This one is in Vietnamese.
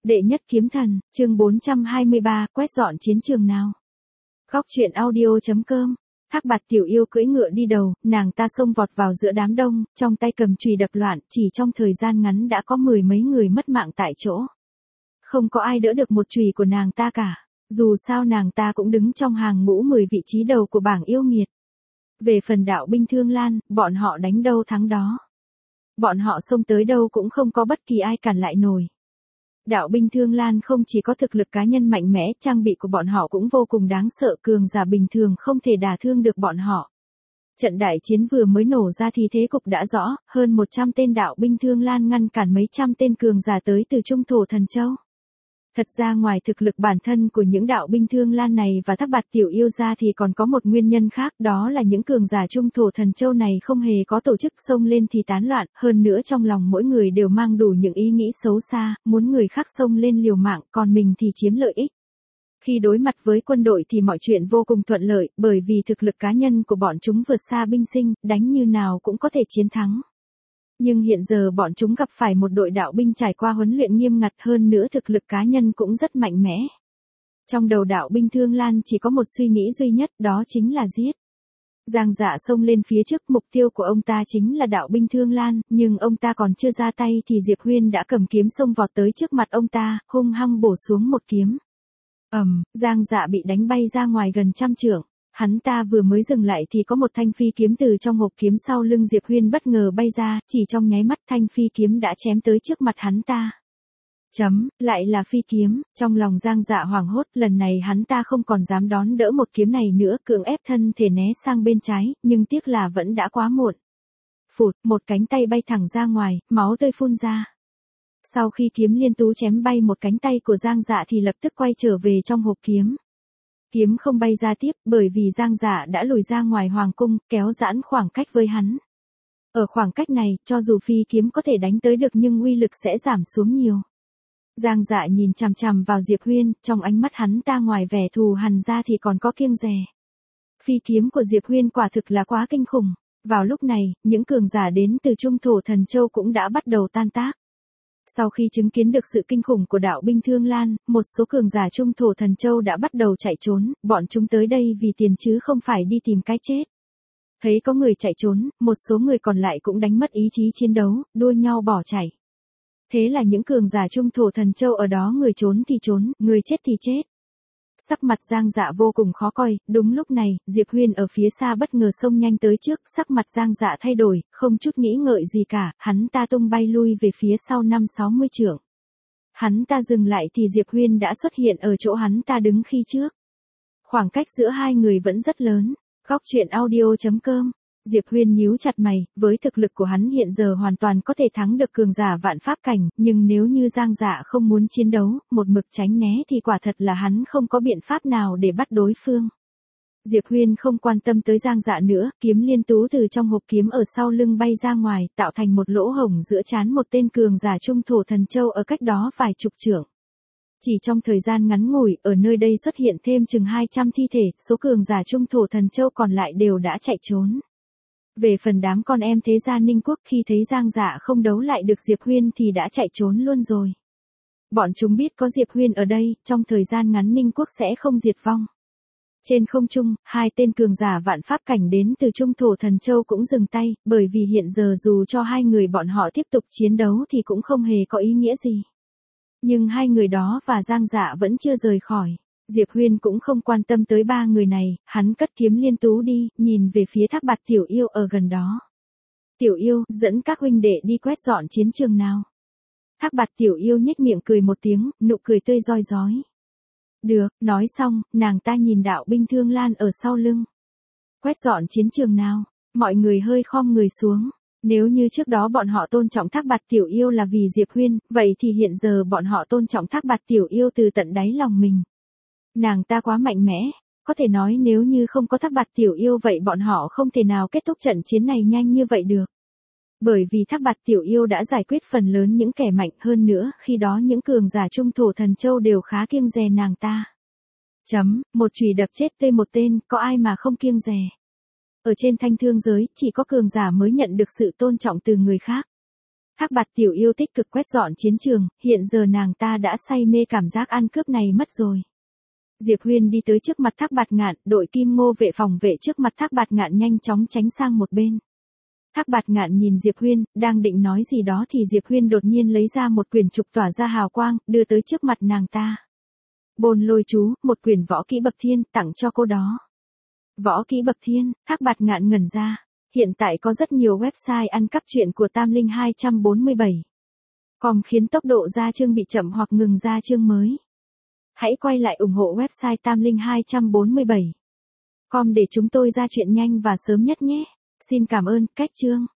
Đệ nhất kiếm thần, chương 423, quét dọn chiến trường nào. Góc truyện audio.com. Thác Bạt tiểu yêu cưỡi ngựa đi đầu, nàng ta xông vọt vào giữa đám đông, trong tay cầm chùy đập loạn, chỉ trong thời gian ngắn đã có mười mấy người mất mạng tại chỗ. Không có ai đỡ được một chùy của nàng ta cả, dù sao nàng ta cũng đứng trong hàng ngũ 10 vị trí đầu của bảng yêu nghiệt. Về phần đạo binh Thương Lan, bọn họ đánh đâu thắng đó. Bọn họ xông tới đâu cũng không có bất kỳ ai cản lại nổi. Đạo binh Thương Lan không chỉ có thực lực cá nhân mạnh mẽ, trang bị của bọn họ cũng vô cùng đáng sợ, cường giả bình thường không thể đả thương được bọn họ. Trận đại chiến vừa mới nổ ra thì thế cục đã rõ, hơn 100 tên đạo binh Thương Lan ngăn cản mấy trăm tên cường giả tới từ Trung Thổ Thần Châu. Thật ra ngoài thực lực bản thân của những đạo binh Thương Lan này và Thác Bạt tiểu yêu ra thì còn có một nguyên nhân khác, đó là những cường giả Trung Thổ Thần Châu này không hề có tổ chức, xông lên thì tán loạn, hơn nữa trong lòng mỗi người đều mang đủ những ý nghĩ xấu xa, muốn người khác xông lên liều mạng, còn mình thì chiếm lợi ích. Khi đối mặt với quân đội thì mọi chuyện vô cùng thuận lợi, bởi vì thực lực cá nhân của bọn chúng vượt xa binh sinh, đánh như nào cũng có thể chiến thắng. Nhưng hiện giờ bọn chúng gặp phải một đội đạo binh trải qua huấn luyện nghiêm ngặt, hơn nữa thực lực cá nhân cũng rất mạnh mẽ. Trong đầu đạo binh Thương Lan chỉ có một suy nghĩ duy nhất, đó chính là giết. Giang Dạ xông lên phía trước, mục tiêu của ông ta chính là đạo binh Thương Lan, nhưng ông ta còn chưa ra tay thì Diệp Huyên đã cầm kiếm xông vọt tới trước mặt ông ta, hung hăng bổ xuống một kiếm. Giang Dạ bị đánh bay ra ngoài gần trăm trượng. Hắn ta vừa mới dừng lại thì có một thanh phi kiếm từ trong hộp kiếm sau lưng Diệp Huyên bất ngờ bay ra, chỉ trong nháy mắt thanh phi kiếm đã chém tới trước mặt hắn ta. Lại là phi kiếm, trong lòng Giang Dạ hoảng hốt, lần này hắn ta không còn dám đón đỡ một kiếm này nữa, cưỡng ép thân thể né sang bên trái, nhưng tiếc là vẫn đã quá muộn. Phụt, một cánh tay bay thẳng ra ngoài, máu tươi phun ra. Sau khi kiếm liên tú chém bay một cánh tay của Giang Dạ thì lập tức quay trở về trong hộp kiếm. Kiếm không bay ra tiếp, bởi vì Giang Dạ đã lùi ra ngoài hoàng cung, kéo giãn khoảng cách với hắn. Ở khoảng cách này, cho dù phi kiếm có thể đánh tới được nhưng uy lực sẽ giảm xuống nhiều. Giang Dạ nhìn chằm chằm vào Diệp Huyên, trong ánh mắt hắn ta ngoài vẻ thù hằn ra thì còn có kiêng dè. Phi kiếm của Diệp Huyên quả thực là quá kinh khủng. Vào lúc này, những cường giả đến từ Trung Thổ Thần Châu cũng đã bắt đầu tan tác. Sau khi chứng kiến được sự kinh khủng của đạo binh Thương Lan, một số cường giả Trung Thổ Thần Châu đã bắt đầu chạy trốn, bọn chúng tới đây vì tiền chứ không phải đi tìm cái chết. Thấy có người chạy trốn, một số người còn lại cũng đánh mất ý chí chiến đấu, đua nhau bỏ chạy. Thế là những cường giả Trung Thổ Thần Châu ở đó người trốn thì trốn, người chết thì chết. Sắc mặt Giang Dạ vô cùng khó coi, đúng lúc này, Diệp Huyên ở phía xa bất ngờ xông nhanh tới trước, sắc mặt Giang Dạ thay đổi, không chút nghĩ ngợi gì cả, hắn ta tung bay lui về phía sau 50-60 trượng. Hắn ta dừng lại thì Diệp Huyên đã xuất hiện ở chỗ hắn ta đứng khi trước. Khoảng cách giữa hai người vẫn rất lớn. Góc truyện audio.com. Diệp Huyên nhíu chặt mày, với thực lực của hắn hiện giờ hoàn toàn có thể thắng được cường giả vạn pháp cảnh, nhưng nếu như Giang Dạ không muốn chiến đấu, một mực tránh né thì quả thật là hắn không có biện pháp nào để bắt đối phương. Diệp Huyên không quan tâm tới Giang Dạ nữa, kiếm liên tú từ trong hộp kiếm ở sau lưng bay ra ngoài, tạo thành một lỗ hổng giữa trán một tên cường giả Trung Thổ Thần Châu ở cách đó vài chục trượng. Chỉ trong thời gian ngắn ngủi, ở nơi đây xuất hiện thêm chừng 200 thi thể, số cường giả Trung Thổ Thần Châu còn lại đều đã chạy trốn. Về phần đám con em thế gia Ninh Quốc khi thấy Giang Dạ không đấu lại được Diệp Huyên thì đã chạy trốn luôn rồi. Bọn chúng biết có Diệp Huyên ở đây, trong thời gian ngắn Ninh Quốc sẽ không diệt vong. Trên không trung, hai tên cường giả vạn pháp cảnh đến từ Trung Thổ Thần Châu cũng dừng tay, bởi vì hiện giờ dù cho hai người bọn họ tiếp tục chiến đấu thì cũng không hề có ý nghĩa gì. Nhưng hai người đó và Giang Dạ vẫn chưa rời khỏi. Diệp Huyên cũng không quan tâm tới ba người này, hắn cất kiếm liên tú đi, nhìn về phía Thác Bạt tiểu yêu ở gần đó. Tiểu yêu, dẫn các huynh đệ đi quét dọn chiến trường nào. Thác Bạt tiểu yêu nhếch miệng cười một tiếng, nụ cười tươi rói rói. Được, nói xong, nàng ta nhìn đạo binh Thương Lan ở sau lưng. Quét dọn chiến trường nào, mọi người hơi khom người xuống. Nếu như trước đó bọn họ tôn trọng Thác Bạt tiểu yêu là vì Diệp Huyên, vậy thì hiện giờ bọn họ tôn trọng Thác Bạt tiểu yêu từ tận đáy lòng mình. Nàng ta quá mạnh mẽ, có thể nói nếu như không có Thác Bạt tiểu yêu vậy bọn họ không thể nào kết thúc trận chiến này nhanh như vậy được. Bởi vì Thác Bạt tiểu yêu đã giải quyết phần lớn những kẻ mạnh, hơn nữa, khi đó những cường giả Trung Thổ Thần Châu đều khá kiêng dè nàng ta. Một chùy đập chết tươi một tên, có ai mà không kiêng dè. Ở trên thanh thương giới, chỉ có cường giả mới nhận được sự tôn trọng từ người khác. Hắc Bạt tiểu yêu tích cực quét dọn chiến trường, hiện giờ nàng ta đã say mê cảm giác ăn cướp này mất rồi. Diệp Huyên đi tới trước mặt Thác Bạt Ngạn, đội Kim Ngô vệ phòng vệ trước mặt Thác Bạt Ngạn nhanh chóng tránh sang một bên. Thác Bạt Ngạn nhìn Diệp Huyên, đang định nói gì đó thì Diệp Huyên đột nhiên lấy ra một quyển trục tỏa ra hào quang, đưa tới trước mặt nàng ta. Bồn Lôi chú, một quyển võ kỹ bậc thiên, tặng cho cô đó. Võ kỹ bậc thiên, Thác Bạt Ngạn ngẩn ra. Hiện tại có rất nhiều website ăn cắp truyện của Tam Linh 247. Com khiến tốc độ ra chương bị chậm hoặc ngừng ra chương mới. Hãy quay lại ủng hộ website Tam Linh 247. Com để chúng tôi ra chuyện nhanh và sớm nhất nhé. Xin cảm ơn, cách chương.